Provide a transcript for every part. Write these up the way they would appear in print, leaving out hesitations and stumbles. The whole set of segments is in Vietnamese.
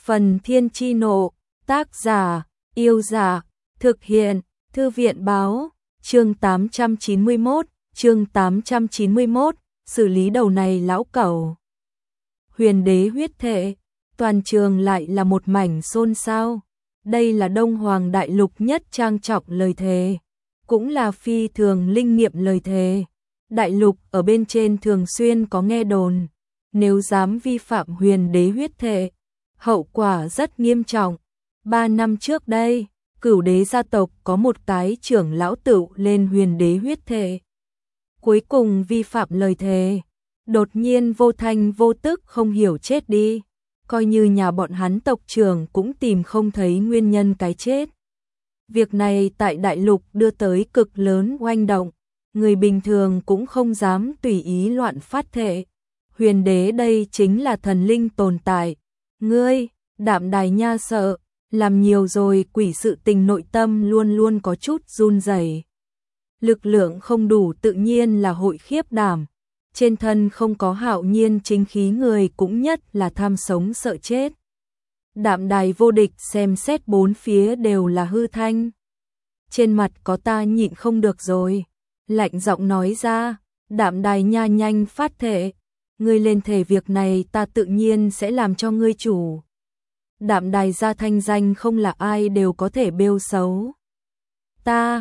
Phần Thiên Chi Nộ, tác giả, Yêu Dạ, thực hiện, Thư viện Báo, chương 891, xử lý đầu này lão cẩu. Huyền đế huyết thể, toàn trường lại là một mảnh xôn xao. Đây là Đông Hoàng Đại Lục nhất trang trọng lời thề, cũng là phi thường linh nghiệm lời thề. Đại lục ở bên trên thường xuyên có nghe đồn, nếu dám vi phạm huyền đế huyết thể, hậu quả rất nghiêm trọng. 3 năm trước đây, Cửu đế gia tộc có một cái trưởng lão tựu lên huyền đế huyết thể. Cuối cùng vi phạm lời thề, đột nhiên vô thanh vô tức không hiểu chết đi. Coi như nhà bọn hắn tộc trưởng cũng tìm không thấy nguyên nhân cái chết. Việc này tại đại lục đưa tới cực lớn oanh động, người bình thường cũng không dám tùy ý loạn phát thệ. Huyền đế đây chính là thần linh tồn tại. Ngươi, Đạm Đài Nha sợ, làm nhiều rồi quỷ sự tình nội tâm luôn luôn có chút run rẩy. Lực lượng không đủ tự nhiên là hội khiếp đảm. Trên thân không có hạo nhiên chính khí người cũng nhất là tham sống sợ chết. Đạm Đài vô địch xem xét bốn phía đều là hư thanh. Trên mặt có ta nhịn không được rồi. Lạnh giọng nói ra, Đạm Đài Nha nhanh phát thệ. Ngươi lên thể việc này ta tự nhiên sẽ làm cho ngươi chủ. Đạm Đài gia thanh danh không là ai đều có thể bêu xấu. Ta,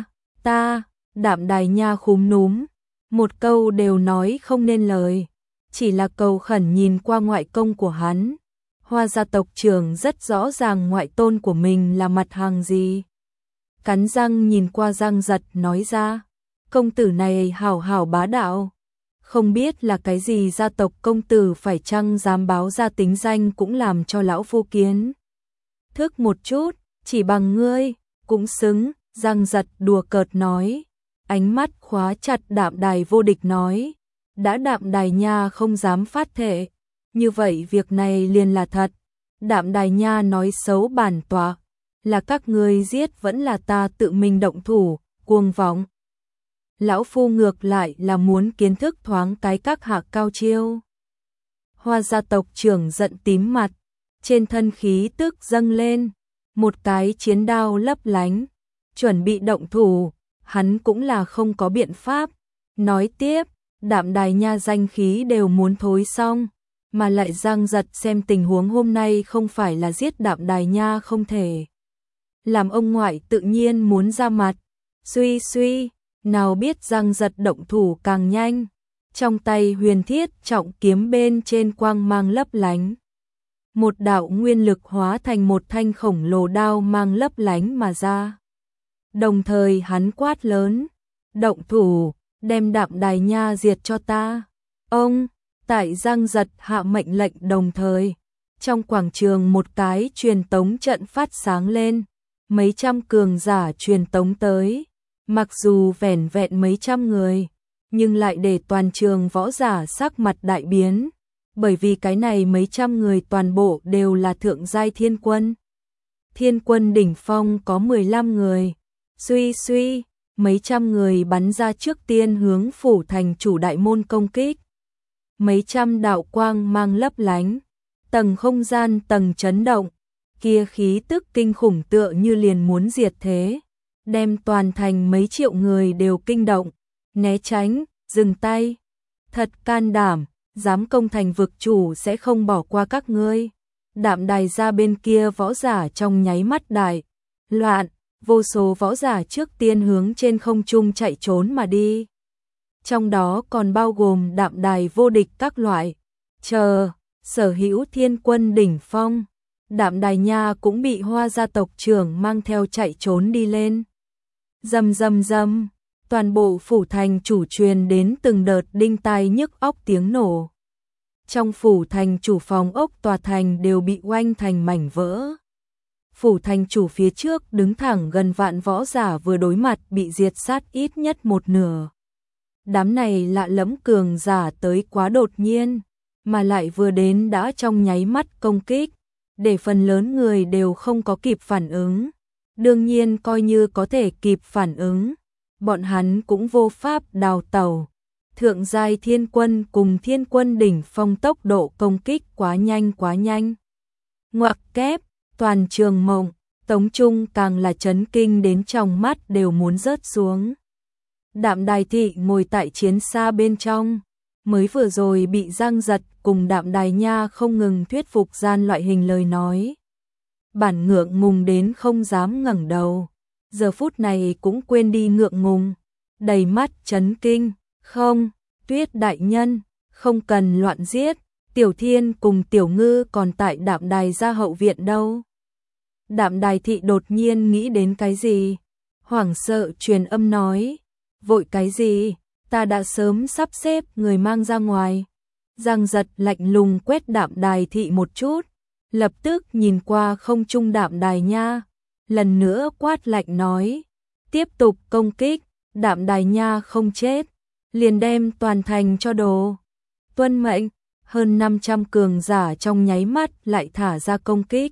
Đạm Đài Nha khúm núm. Một câu đều nói không nên lời, chỉ là cầu khẩn nhìn qua ngoại công của hắn. Hoa gia tộc trưởng rất rõ ràng ngoại tôn của mình là mặt hàng gì. Cắn răng nhìn qua Giang Giật nói ra, công tử này hảo hảo bá đạo. Không biết là cái gì gia tộc công tử phải chăng dám báo ra tính danh cũng làm cho lão phu kiến thức một chút, chỉ bằng ngươi, cũng xứng. Giang Giật đùa cợt nói. Ánh mắt khóa chặt Đạm Đài vô địch nói, đã Đạm Đài Nha không dám phát thệ, như vậy việc này liền là thật. Đạm Đài Nha nói xấu bản tọa, là các ngươi giết vẫn là ta tự mình động thủ, cuồng vọng. Lão phu ngược lại là muốn kiến thức thoáng cái các hạ cao chiêu. Hoa gia tộc trưởng giận tím mặt, trên thân khí tức dâng lên, một cái chiến đao lấp lánh, chuẩn bị động thủ. Hắn cũng là không có biện pháp. Nói tiếp, Đạm Đài Nha danh khí đều muốn thối xong, mà lại Giang Giật xem tình huống hôm nay không phải là giết Đạm Đài Nha không thể. Làm ông ngoại tự nhiên muốn ra mặt. Suy, nào biết Giang Giật động thủ càng nhanh. Trong tay huyền thiết trọng kiếm bên trên quang mang lấp lánh. Một đạo nguyên lực hóa thành một thanh khổng lồ đao mang lấp lánh mà ra. Đồng thời hắn quát lớn, động thủ, đem Đạm Đài Nha diệt cho ta. Ông, tại Giang Giật hạ mệnh lệnh đồng thời, trong quảng trường một cái truyền tống trận phát sáng lên, mấy trăm cường giả truyền tống tới, mặc dù vẻn vẹn mấy trăm người, nhưng lại để toàn trường võ giả sắc mặt đại biến, bởi vì cái này mấy trăm người toàn bộ đều là thượng giai thiên quân. Thiên quân đỉnh phong có 15 người. Suy, mấy trăm người bắn ra trước tiên hướng phủ thành chủ đại môn công kích. Mấy trăm đạo quang mang lấp lánh, tầng không gian tầng chấn động, kia khí tức kinh khủng tựa như liền muốn diệt thế, đem toàn thành mấy triệu người đều kinh động, né tránh, dừng tay. Thật can đảm, dám công thành vực chủ sẽ không bỏ qua các ngươi. Đạm Đài ra bên kia võ giả trong nháy mắt đại loạn. Vô số võ giả trước tiên hướng trên không trung chạy trốn mà đi. Trong đó còn bao gồm Đạm Đài vô địch các loại. Sở hữu thiên quân đỉnh phong. Đạm Đài Nha cũng bị Hoa gia tộc trưởng mang theo chạy trốn đi lên. Rầm, toàn bộ phủ thành chủ truyền đến từng đợt đinh tai nhức óc tiếng nổ. Trong phủ thành chủ phòng ốc tòa thành đều bị oanh thành mảnh vỡ. Phủ thành chủ phía trước đứng thẳng gần vạn võ giả vừa đối mặt bị diệt sát ít nhất một nửa. Đám này lạ lẫm cường giả tới quá đột nhiên, mà lại vừa đến đã trong nháy mắt công kích, để phần lớn người đều không có kịp phản ứng. Đương nhiên coi như có thể kịp phản ứng, bọn hắn cũng vô pháp đào tẩu. Thượng giai thiên quân cùng thiên quân đỉnh phong tốc độ công kích quá nhanh. Ngoặc kép, toàn trường mộng, Tống Trung càng là chấn kinh đến trong mắt đều muốn rớt xuống. Đạm Đài Thị ngồi tại chiến xa bên trong, mới vừa rồi bị Giang Giật cùng Đạm Đài Nha không ngừng thuyết phục gian loại hình lời nói. Bản ngượng ngùng đến không dám ngẩng đầu, giờ phút này cũng quên đi ngượng ngùng, đầy mắt chấn kinh, không, Tuyết đại nhân, không cần loạn giết, Tiểu Thiên cùng Tiểu Ngư còn tại Đạm Đài gia hậu viện đâu. Đạm Đài Thị đột nhiên nghĩ đến cái gì, hoảng sợ truyền âm nói, vội cái gì, ta đã sớm sắp xếp người mang ra ngoài. Giang Giật lạnh lùng quét Đạm Đài Thị một chút, lập tức nhìn qua không trung Đạm Đài Nha, lần nữa quát lạnh nói, tiếp tục công kích, Đạm Đài Nha không chết, liền đem toàn thành cho đồ. Tuân mệnh, hơn 500 cường giả trong nháy mắt lại thả ra công kích,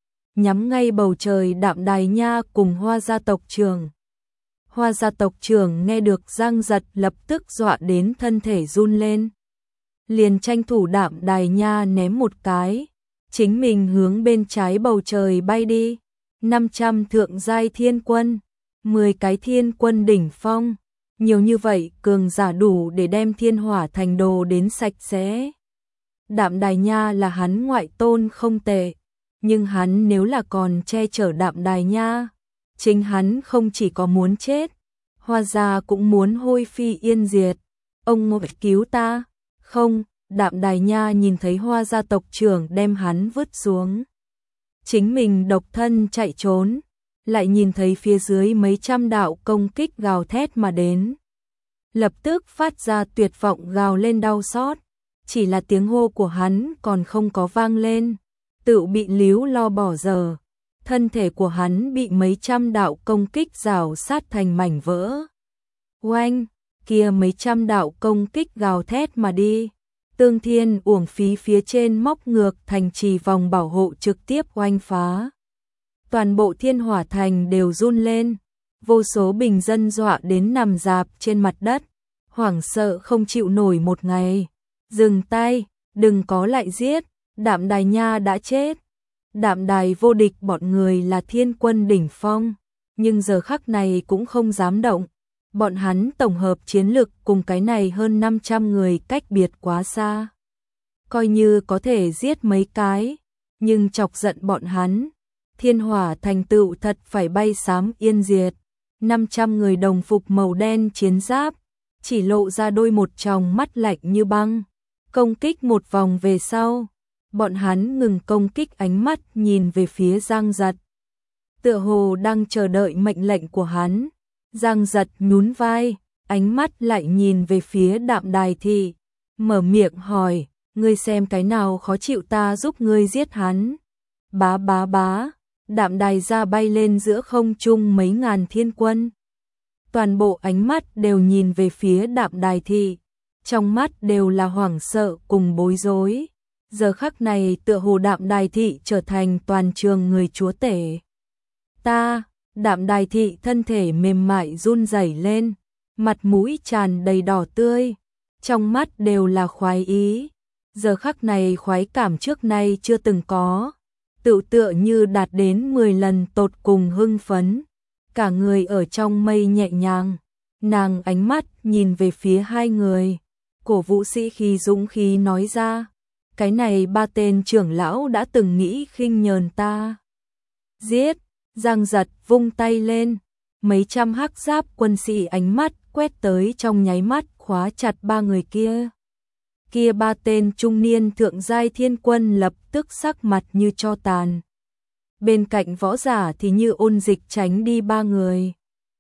nhắm ngay bầu trời Đạm Đài Nha cùng Hoa gia tộc trưởng. Hoa gia tộc trưởng nghe được Giang Giật lập tức dọa đến thân thể run lên, liền tranh thủ Đạm Đài Nha ném một cái, chính mình hướng bên trái bầu trời bay đi. 500 thượng giai thiên quân, 10 cái thiên quân đỉnh phong, nhiều như vậy cường giả đủ để đem Thiên Hỏa Thành đồ đến sạch sẽ. Đạm Đài Nha là hắn ngoại tôn không tệ, nhưng hắn nếu là còn che chở Đạm Đài Nha, chính hắn không chỉ có muốn chết, Hoa gia cũng muốn hôi phi yên diệt. Ông ngồi cứu ta, không, Đạm Đài Nha nhìn thấy Hoa gia tộc trưởng đem hắn vứt xuống, chính mình độc thân chạy trốn, lại nhìn thấy phía dưới mấy trăm đạo công kích gào thét mà đến, lập tức phát ra tuyệt vọng gào lên đau xót, chỉ là tiếng hô của hắn còn không có vang lên, tự bị líu lo bỏ dở, thân thể của hắn bị mấy trăm đạo công kích rào sát thành mảnh vỡ. Oanh, kia mấy trăm đạo công kích gào thét mà đi, Tương Thiên uổng phí phía trên móc ngược thành trì vòng bảo hộ trực tiếp oanh phá. Toàn bộ Thiên Hỏa Thành đều run lên, vô số bình dân dọa đến nằm rạp trên mặt đất, hoảng sợ không chịu nổi một ngày. Dừng tay, đừng có lại giết, Đạm Đài Nha đã chết. Đạm Đài vô địch bọn người là thiên quân đỉnh phong, nhưng giờ khắc này cũng không dám động. Bọn hắn tổng hợp chiến lực cùng cái này hơn 500 người cách biệt quá xa. Coi như có thể giết mấy cái, nhưng chọc giận bọn hắn, Thiên Hỏa Thành tựu thật phải bay xám yên diệt. 500 người đồng phục màu đen chiến giáp, chỉ lộ ra đôi một tròng mắt lạnh như băng. Công kích một vòng về sau, bọn hắn ngừng công kích, ánh mắt nhìn về phía Giang Giật, tựa hồ đang chờ đợi mệnh lệnh của hắn. Giang Giật nhún vai, ánh mắt lại nhìn về phía Đạm Đài Thị, mở miệng hỏi, ngươi xem cái nào khó chịu ta giúp ngươi giết hắn. Bá bá bá, Đạm Đài ra bay lên giữa không trung mấy ngàn thiên quân. Toàn bộ ánh mắt đều nhìn về phía Đạm Đài Thị, trong mắt đều là hoảng sợ cùng bối rối. Giờ khắc này tựa hồ Đạm Đài Thị trở thành toàn trường người chúa tể. Ta, Đạm Đài Thị thân thể mềm mại run rẩy lên, mặt mũi tràn đầy đỏ tươi, trong mắt đều là khoái ý. Giờ khắc này khoái cảm trước nay chưa từng có, tự tựa như đạt đến 10 lần tột cùng hưng phấn, cả người ở trong mây nhẹ nhàng. Nàng ánh mắt nhìn về phía hai người, cổ vũ sĩ khí dũng khí nói ra, cái này ba tên trưởng lão đã từng nghĩ khinh nhờn ta. Giết! Giang Giật vung tay lên, mấy trăm hắc giáp quân sĩ ánh mắt quét tới, trong nháy mắt khóa chặt ba người kia. Kia ba tên trung niên thượng giai thiên quân lập tức sắc mặt như tro tàn. Bên cạnh võ giả thì như ôn dịch tránh đi ba người,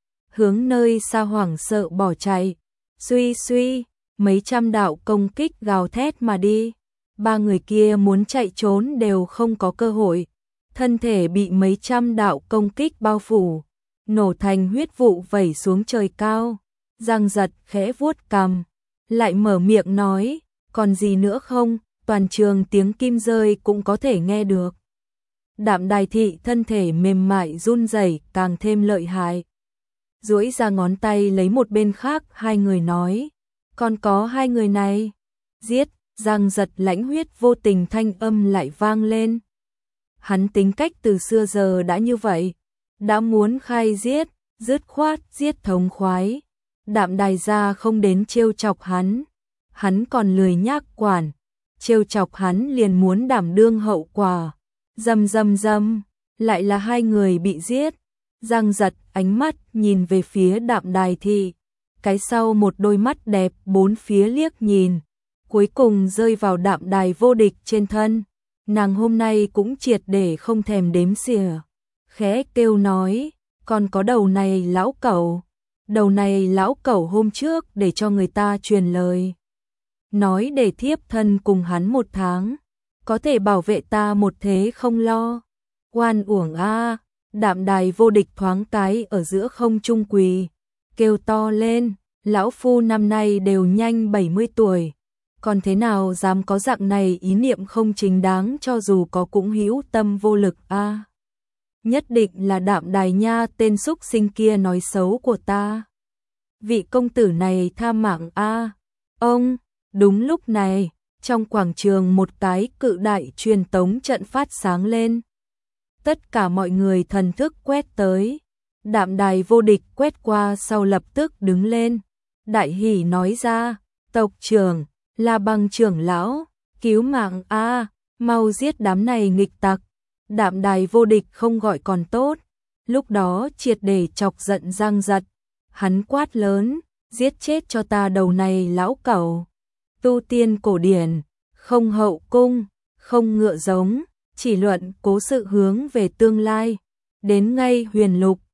hướng nơi xa hoảng sợ bỏ chạy. Suy suy, mấy trăm đạo công kích gào thét mà đi, ba người kia muốn chạy trốn đều không có cơ hội. Thân thể bị mấy trăm đạo công kích bao phủ, nổ thành huyết vụ vẩy xuống trời cao. Giang Giật khẽ vuốt cằm, lại mở miệng nói, còn gì nữa không? Toàn trường tiếng kim rơi cũng có thể nghe được. Đạm Đài Thị thân thể mềm mại run rẩy càng thêm lợi hại, duỗi ra ngón tay lấy một bên khác hai người nói, còn có hai người này, giết. Giang Giật lãnh huyết vô tình thanh âm lại vang lên. Hắn tính cách từ xưa giờ đã như vậy, đã muốn khai giết, dứt khoát giết thống khoái. Đạm Đài gia không đến trêu chọc hắn còn lười nhác quản, trêu chọc hắn liền muốn đảm đương hậu quả. Dầm, lại là hai người bị giết. Giang Giật ánh mắt nhìn về phía Đạm Đài thị, cái sau một đôi mắt đẹp bốn phía liếc nhìn, cuối cùng rơi vào Đạm Đài Vô Địch trên thân. Nàng hôm nay cũng triệt để không thèm đếm xỉa, khẽ kêu nói, còn có đầu này lão cẩu. Đầu này lão cẩu hôm trước để cho người ta truyền lời, nói để thiếp thân cùng hắn 1 tháng, có thể bảo vệ ta một thế không lo. Oan uổng a. Đạm Đài Vô Địch thoáng cái ở giữa không trung quỳ, kêu to lên, lão phu năm nay đều nhanh 70 tuổi, còn thế nào dám có dạng này ý niệm không chính đáng, cho dù có cũng hữu tâm vô lực a. Nhất định là Đạm Đài nha, tên súc sinh kia nói xấu của ta. Vị công tử này tha mạng a. Ông, đúng lúc này, trong quảng trường một cái cự đại truyền tống trận phát sáng lên. Tất cả mọi người thần thức quét tới. Đạm Đài Vô Địch quét qua sau lập tức đứng lên. Đại hỉ nói ra, tộc trưởng, La Băng trưởng lão, cứu mạng a, mau giết đám này nghịch tặc. Đạm Đài Vô Địch không gọi còn tốt, lúc đó triệt để chọc giận Giang Giật. Hắn quát lớn, giết chết cho ta đầu này lão cẩu. Tu tiên cổ điển, không hậu cung, không ngựa giống, chỉ luận cố sự hướng về tương lai. Đến ngay huyền lục,